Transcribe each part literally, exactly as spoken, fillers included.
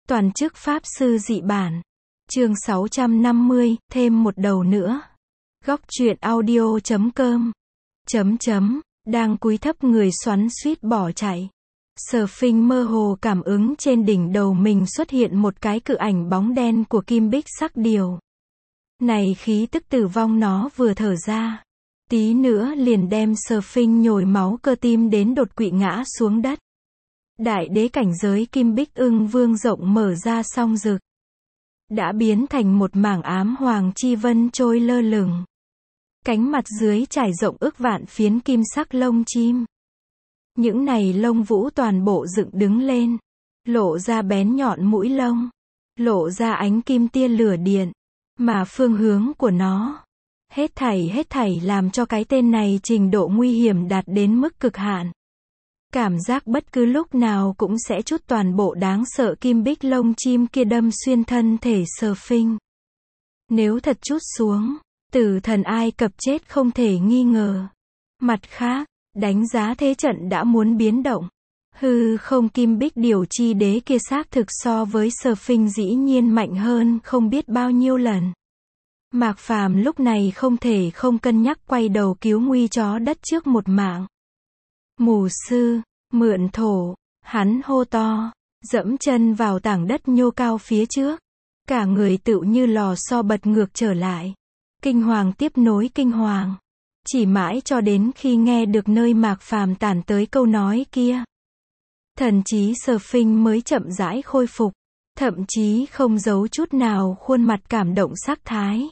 Toàn chức Pháp Sư dị bản. Chương sáu trăm năm mươi, thêm một đầu nữa. Góc truyện audio chấm com. Chấm chấm, đang cúi thấp người xoắn xuýt bỏ chạy. Sở Phinh mơ hồ cảm ứng trên đỉnh đầu mình xuất hiện một cái cự ảnh bóng đen của kim bích sắc điều. Này khí tức tử vong nó vừa thở ra, tí nữa liền đem Sở Phinh nhồi máu cơ tim đến đột quỵ ngã xuống đất. Đại đế cảnh giới kim bích ưng vương rộng mở ra song rực, đã biến thành một mảng ám hoàng chi vân trôi lơ lửng. Cánh mặt dưới trải rộng ức vạn phiến kim sắc lông chim. Những này lông vũ toàn bộ dựng đứng lên, lộ ra bén nhọn mũi lông, lộ ra ánh kim tia lửa điện, mà phương hướng của nó, hết thảy hết thảy làm cho cái tên này trình độ nguy hiểm đạt đến mức cực hạn. Cảm giác bất cứ lúc nào cũng sẽ chút toàn bộ đáng sợ kim bích lông chim kia đâm xuyên thân thể Sở Phinh. Nếu thật chút xuống, tử thần Ai Cập chết không thể nghi ngờ. Mặt khác, đánh giá thế trận đã muốn biến động. Hư không kim bích điều chi đế kia xác thực so với Sở Phinh dĩ nhiên mạnh hơn không biết bao nhiêu lần. Mạc Phàm lúc này không thể không cân nhắc quay đầu cứu nguy chó đất trước một mạng. Mù sư, mượn thổ, hắn hô to, dẫm chân vào tảng đất nhô cao phía trước. Cả người tựu như lò xo bật ngược trở lại. Kinh hoàng tiếp nối kinh hoàng. Chỉ mãi cho đến khi nghe được nơi Mạc Phàm tản tới câu nói kia, thần trí Sở Phinh mới chậm rãi khôi phục, thậm chí không giấu chút nào khuôn mặt cảm động sắc thái.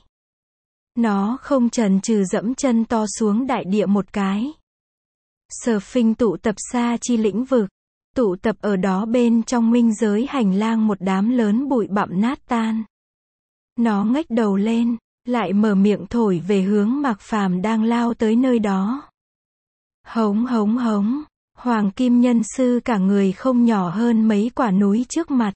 Nó không chần chừ dẫm chân to xuống đại địa một cái. Sở Phinh tụ tập xa chi lĩnh vực, tụ tập ở đó bên trong minh giới hành lang một đám lớn bụi bặm nát tan. Nó ngách đầu lên, lại mở miệng thổi về hướng Mạc Phàm đang lao tới nơi đó. Hống hống hống, Hoàng Kim Nhân Sư cả người không nhỏ hơn mấy quả núi trước mặt.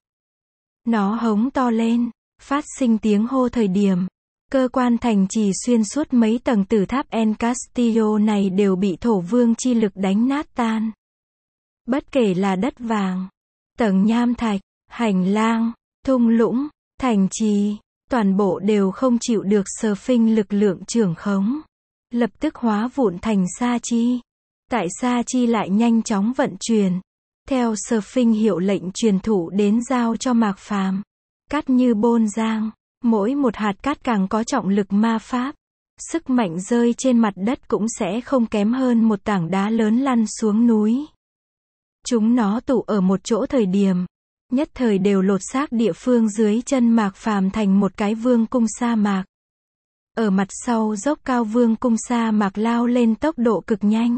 Nó hống to lên, phát sinh tiếng hô thời điểm, cơ quan thành trì xuyên suốt mấy tầng tử tháp El Castillo này đều bị thổ vương chi lực đánh nát tan. Bất kể là đất vàng, tầng nham thạch, hành lang, thung lũng, thành trì, toàn bộ đều không chịu được Sở Phinh lực lượng trưởng khống, lập tức hóa vụn thành sa chi. Tại sa chi lại nhanh chóng vận chuyển, theo Sở Phinh hiệu lệnh truyền thụ đến giao cho Mạc Phàm. Cát như bôn giang, mỗi một hạt cát càng có trọng lực ma pháp, sức mạnh rơi trên mặt đất cũng sẽ không kém hơn một tảng đá lớn lăn xuống núi. Chúng nó tụ ở một chỗ thời điểm, nhất thời đều lột xác địa phương dưới chân Mạc Phàm thành một cái vương cung sa mạc. Ở mặt sau dốc cao vương cung sa mạc lao lên tốc độ cực nhanh.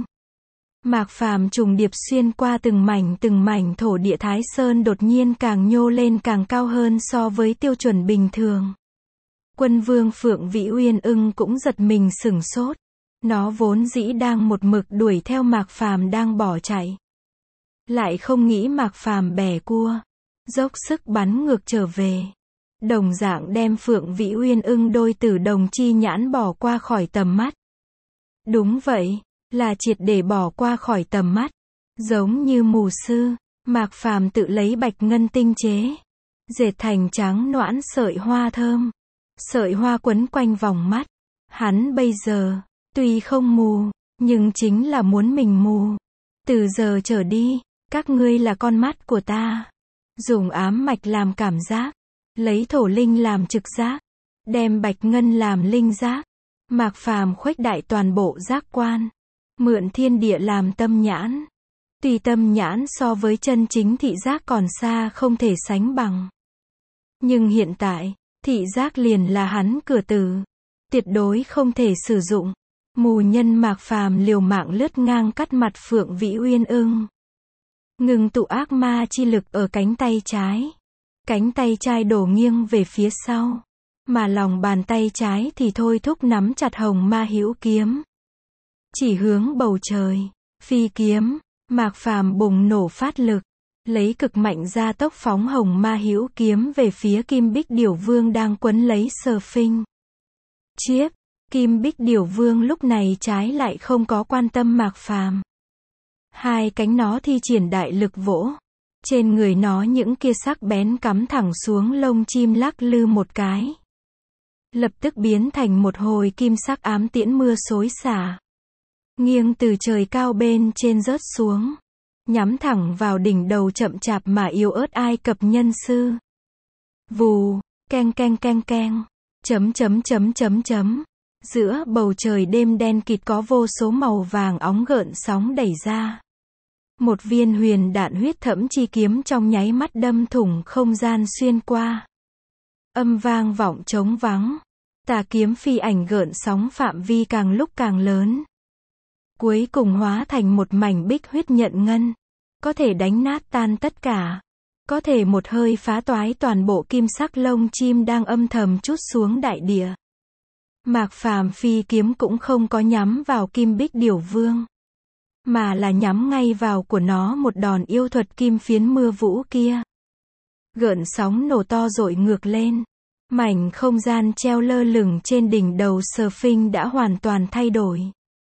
Mạc Phàm trùng điệp xuyên qua từng mảnh từng mảnh thổ địa Thái Sơn đột nhiên càng nhô lên càng cao hơn so với tiêu chuẩn bình thường. Quân vương Phượng Vĩ Uyên Ưng cũng giật mình sửng sốt. Nó vốn dĩ đang một mực đuổi theo Mạc Phàm đang bỏ chạy, lại không nghĩ Mạc Phàm bẻ cua, dốc sức bắn ngược trở về. Đồng dạng đem Phượng Vĩ Uyên Ưng đôi tử đồng chi nhãn bỏ qua khỏi tầm mắt. Đúng vậy, là triệt để bỏ qua khỏi tầm mắt. Giống như mù sư, Mạc Phàm tự lấy bạch ngân tinh chế, dệt thành trắng noãn sợi hoa thơm. Sợi hoa quấn quanh vòng mắt. Hắn bây giờ, tuy không mù, nhưng chính là muốn mình mù. Từ giờ trở đi, các ngươi là con mắt của ta. Dùng ám mạch làm cảm giác, lấy thổ linh làm trực giác, đem bạch ngân làm linh giác. Mạc Phàm khuếch đại toàn bộ giác quan, mượn thiên địa làm tâm nhãn. Tuy tâm nhãn so với chân chính thị giác còn xa không thể sánh bằng, nhưng hiện tại, thị giác liền là hắn cửa tử, tuyệt đối không thể sử dụng. Mù nhân Mạc Phàm liều mạng lướt ngang cắt mặt Phượng Vĩ Uyên Ưng, ngừng tụ ác ma chi lực ở cánh tay trái. Cánh tay trái đổ nghiêng về phía sau, mà lòng bàn tay trái thì thôi thúc nắm chặt hồng ma hữu kiếm, chỉ hướng bầu trời, phi kiếm. Mạc Phàm bùng nổ phát lực, lấy cực mạnh gia tốc phóng hồng ma hữu kiếm về phía kim bích điểu vương đang quấn lấy Sở Phinh. Chiếp, kim bích điểu vương lúc này trái lại không có quan tâm Mạc Phàm. Hai cánh nó thi triển đại lực vỗ, Trên người nó những kia sắc bén cắm thẳng xuống lông chim lắc lư một cái. Lập tức biến thành một hồi kim sắc ám tiễn mưa xối xả. Nghiêng từ trời cao bên trên rớt xuống. Nhắm thẳng vào đỉnh đầu chậm chạp mà yếu ớt Ai Cập nhân sư. Vù, keng keng keng keng, chấm chấm chấm chấm chấm. Giữa bầu trời đêm đen kịt có vô số màu vàng óng gợn sóng đẩy ra. Một viên huyền đạn huyết thẫm chi kiếm trong nháy mắt đâm thủng không gian xuyên qua. Âm vang vọng trống vắng. Tà kiếm phi ảnh gợn sóng phạm vi càng lúc càng lớn. Cuối cùng hóa thành một mảnh bích huyết nhận ngân. Có thể đánh nát tan tất cả. Có thể một hơi phá toái toàn bộ kim sắc lông chim đang âm thầm trút xuống đại địa. Mạc Phàm phi kiếm cũng không có nhắm vào Kim Bích Điểu Vương, mà là nhắm ngay vào của nó một đòn yêu thuật kim phiến mưa vũ kia. Gợn sóng nổ to dội ngược lên. Mảnh không gian treo lơ lửng trên đỉnh đầu Serphinx đã hoàn toàn thay đổi.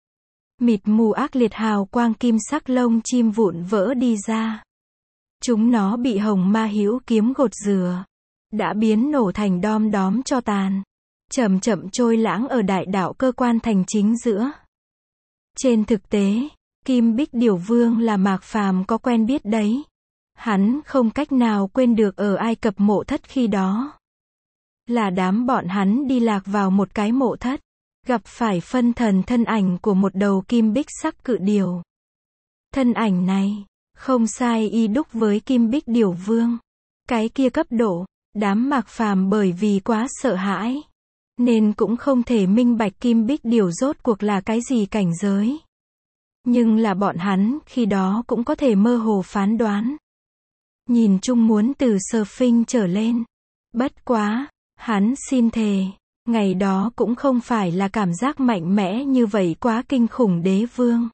Mịt mù ác liệt hào quang kim sắc lông chim vụn vỡ đi ra. Chúng nó bị hồng ma hữu kiếm gột rửa, đã biến nổ thành đom đóm tro tàn, chậm chậm trôi lãng ở đại đạo cơ quan thành chính giữa. Trên thực tế, Kim Bích Điểu Vương là Mạc Phàm có quen biết đấy. Hắn không cách nào quên được ở Ai Cập mộ thất khi đó. Là đám bọn hắn đi lạc vào một cái mộ thất, gặp phải phân thần thân ảnh của một đầu kim bích sắc cự điểu. Thân ảnh này, không sai y đúc với Kim Bích Điểu Vương. Cái kia cấp độ, đám Mạc Phàm bởi vì quá sợ hãi, nên cũng không thể minh bạch Kim Bích Điểu rốt cuộc là cái gì cảnh giới. Nhưng là bọn hắn, khi đó cũng có thể mơ hồ phán đoán. Nhìn chung muốn từ Serphinx trở lên. Bất quá, hắn xin thề, ngày đó cũng không phải là cảm giác mạnh mẽ như vậy quá kinh khủng đế vương.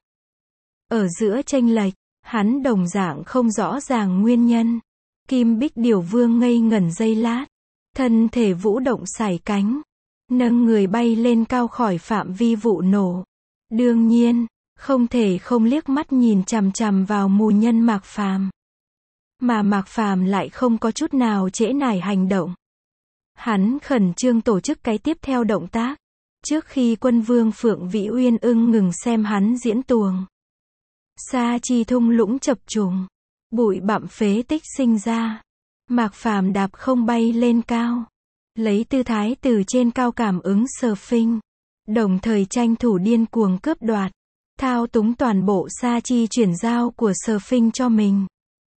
Ở giữa chênh lệch, hắn đồng dạng không rõ ràng nguyên nhân. Kim Bích Điểu Vương ngây ngẩn giây lát, thân thể vũ động sải cánh, nâng người bay lên cao khỏi phạm vi vụ nổ. Đương nhiên, không thể không liếc mắt nhìn chằm chằm vào mù nhân Mạc Phàm. Mà Mạc Phàm lại không có chút nào trễ nải hành động. Hắn khẩn trương tổ chức cái tiếp theo động tác, trước khi quân vương Phượng Vĩ Uyên ưng ngừng xem hắn diễn tuồng. Sa chi thung lũng chập trùng, bụi bặm phế tích sinh ra. Mạc Phàm đạp không bay lên cao, lấy tư thái từ trên cao cảm ứng Serphinx, đồng thời tranh thủ điên cuồng cướp đoạt, thao túng toàn bộ sa chi chuyển giao của Serphinx cho mình.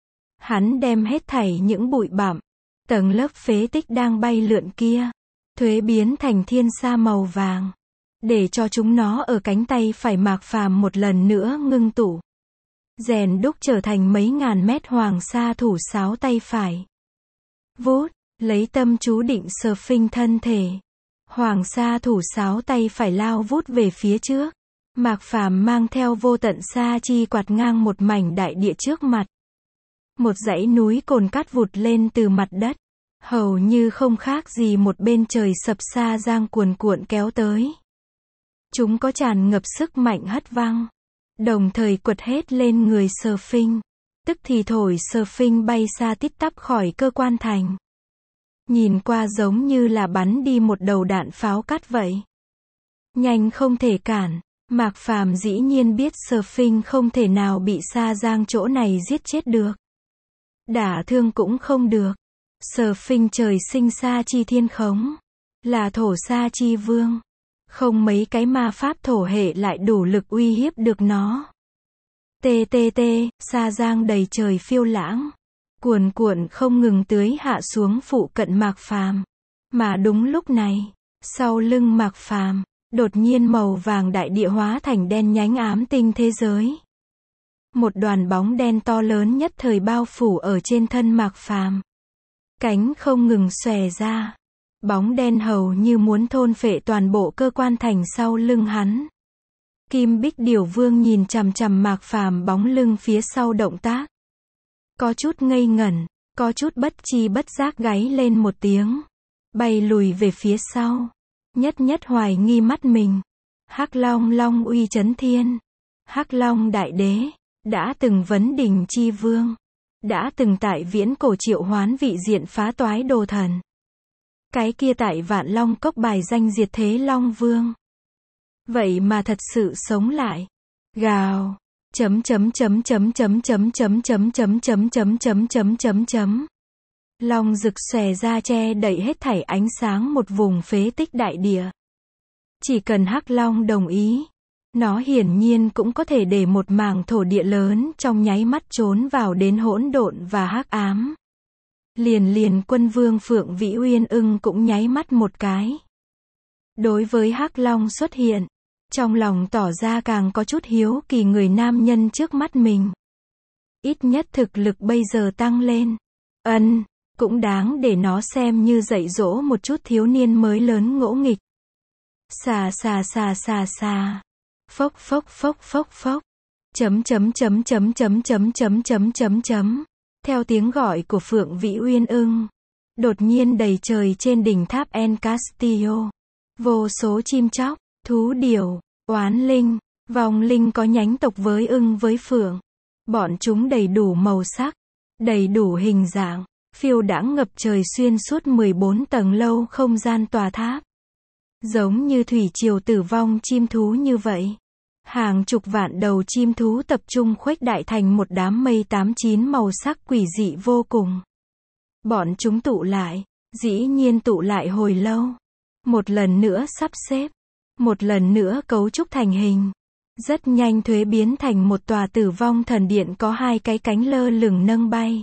Hắn đem hết thảy những bụi bặm, tầng lớp phế tích đang bay lượn kia, thuế biến thành thiên sa màu vàng, để cho chúng nó ở cánh tay phải Mạc Phàm một lần nữa ngưng tụ, rèn đúc trở thành mấy ngàn mét hoàng sa thủ sáo tay phải. Vút, lấy tâm chú định Serphinx thân thể, hoàng sa thủ sáo tay phải lao vút về phía trước. Mạc Phàm mang theo vô tận sa chi quạt ngang một mảnh đại địa trước mặt. Một dãy núi cồn cát vụt lên từ mặt đất, hầu như không khác gì một bên trời sập sa giang cuồn cuộn kéo tới. Chúng có tràn ngập sức mạnh hất văng, đồng thời quật hết lên người Serphinx, tức thì thổi Serphinx bay xa tít tắp khỏi cơ quan thành. Nhìn qua giống như là bắn đi một đầu đạn pháo cát vậy. Nhanh không thể cản. Mạc Phàm dĩ nhiên biết Serphinx không thể nào bị sa giang chỗ này giết chết được. Đả thương cũng không được. Serphinx trời sinh sa chi thiên khống, là thổ sa chi vương. Không mấy cái ma pháp thổ hệ lại đủ lực uy hiếp được nó. Tê tê tê, sa giang đầy trời phiêu lãng, cuồn cuộn không ngừng tưới hạ xuống phụ cận Mạc Phàm. Mà đúng lúc này, sau lưng Mạc Phàm, đột nhiên màu vàng đại địa hóa thành đen nhánh ám tinh thế giới. Một đoàn bóng đen to lớn nhất thời bao phủ ở trên thân Mạc Phàm. Cánh không ngừng xòe ra. Bóng đen hầu như muốn thôn phệ toàn bộ cơ quan thành sau lưng hắn. Kim Bích Điểu Vương nhìn chằm chằm Mạc Phàm bóng lưng phía sau động tác. Có chút ngây ngẩn, có chút bất chi bất giác gáy lên một tiếng. Bay lùi về phía sau. Nhất nhất hoài nghi mắt mình. Hắc Long Long uy chấn thiên. Hắc Long đại đế, đã từng vấn đỉnh chi vương. đã từng tại viễn cổ triệu hoán vị diện phá toái đồ thần. Cái kia tại Vạn Long Cốc bài danh diệt thế Long Vương. Vậy mà thật sự sống lại. Gào. Chấm chấm chấm chấm chấm chấm chấm chấm chấm chấm chấm chấm chấm chấm chấm. Long rực xòe ra che đậy hết thảy ánh sáng một vùng phế tích đại địa. Chỉ cần Hắc Long đồng ý, nó hiển nhiên cũng có thể để một mảng thổ địa lớn trong nháy mắt trốn vào đến hỗn độn và hắc ám. Liền liền Quân Vương Phượng Vĩ Uyên Ưng cũng nháy mắt một cái. Đối với Hắc Long xuất hiện, trong lòng tỏ ra càng có chút hiếu kỳ người nam nhân trước mắt mình. Ít nhất thực lực bây giờ tăng lên. Ân, cũng đáng để nó xem như dạy dỗ một chút thiếu niên mới lớn ngỗ nghịch. Xà xà xà xà xà. Phốc phốc phốc phốc phốc. Chấm chấm chấm chấm chấm chấm chấm chấm chấm chấm. Theo tiếng gọi của Phượng Vĩ Uyên Ưng, đột nhiên đầy trời trên đỉnh tháp El Castillo, vô số chim chóc, thú điểu, oán linh, vong linh có nhánh tộc với ưng với phượng. Bọn chúng đầy đủ màu sắc, đầy đủ hình dạng, phiêu đãng ngập trời xuyên suốt mười bốn tầng lâu không gian tòa tháp. Giống như thủy triều tử vong chim thú như vậy. Hàng chục vạn đầu chim thú tập trung khuếch đại thành một đám mây tám chín màu sắc quỷ dị vô cùng. Bọn chúng tụ lại, dĩ nhiên tụ lại hồi lâu. Một lần nữa sắp xếp, một lần nữa cấu trúc thành hình. Rất nhanh thuế biến thành một tòa tử vong thần điện có hai cái cánh lơ lửng nâng bay.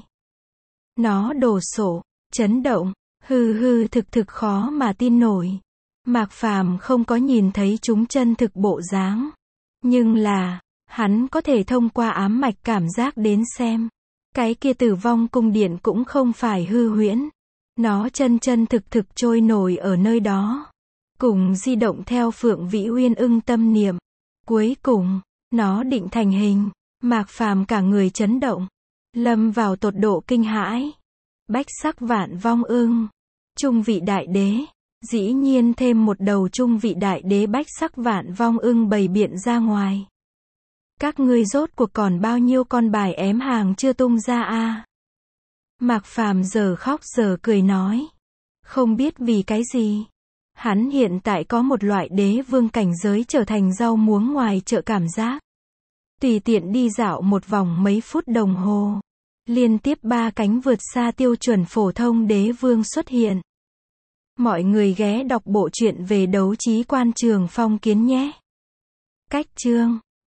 Nó đổ sộ, chấn động, hư hư thực thực khó mà tin nổi. Mạc Phàm không có nhìn thấy chúng chân thực bộ dáng. Nhưng là, hắn có thể thông qua ám mạch cảm giác đến xem. Cái kia tử vong cung điện cũng không phải hư huyễn. Nó chân chân thực thực trôi nổi ở nơi đó. Cùng di động theo Phượng Vĩ Uyên Ưng tâm niệm. Cuối cùng, nó định thành hình. Mạc Phàm cả người chấn động. Lâm vào tột độ kinh hãi. Bách sắc vạn vong ưng. Trung vị đại đế. Dĩ nhiên thêm một đầu trung vị đại đế bách sắc vạn vong ưng bày biện ra ngoài. Các ngươi rốt cuộc còn bao nhiêu con bài ém hàng chưa tung ra a? À? Mạc Phàm giờ khóc giờ cười nói. Không biết vì cái gì. Hắn hiện tại có một loại đế vương cảnh giới trở thành rau muống ngoài chợ cảm giác. Tùy tiện đi dạo một vòng mấy phút đồng hồ. Liên tiếp ba cánh vượt xa tiêu chuẩn phổ thông đế vương xuất hiện. Mọi người ghé đọc bộ truyện về đấu trí quan Trường Phong Kiến nhé. Cách chương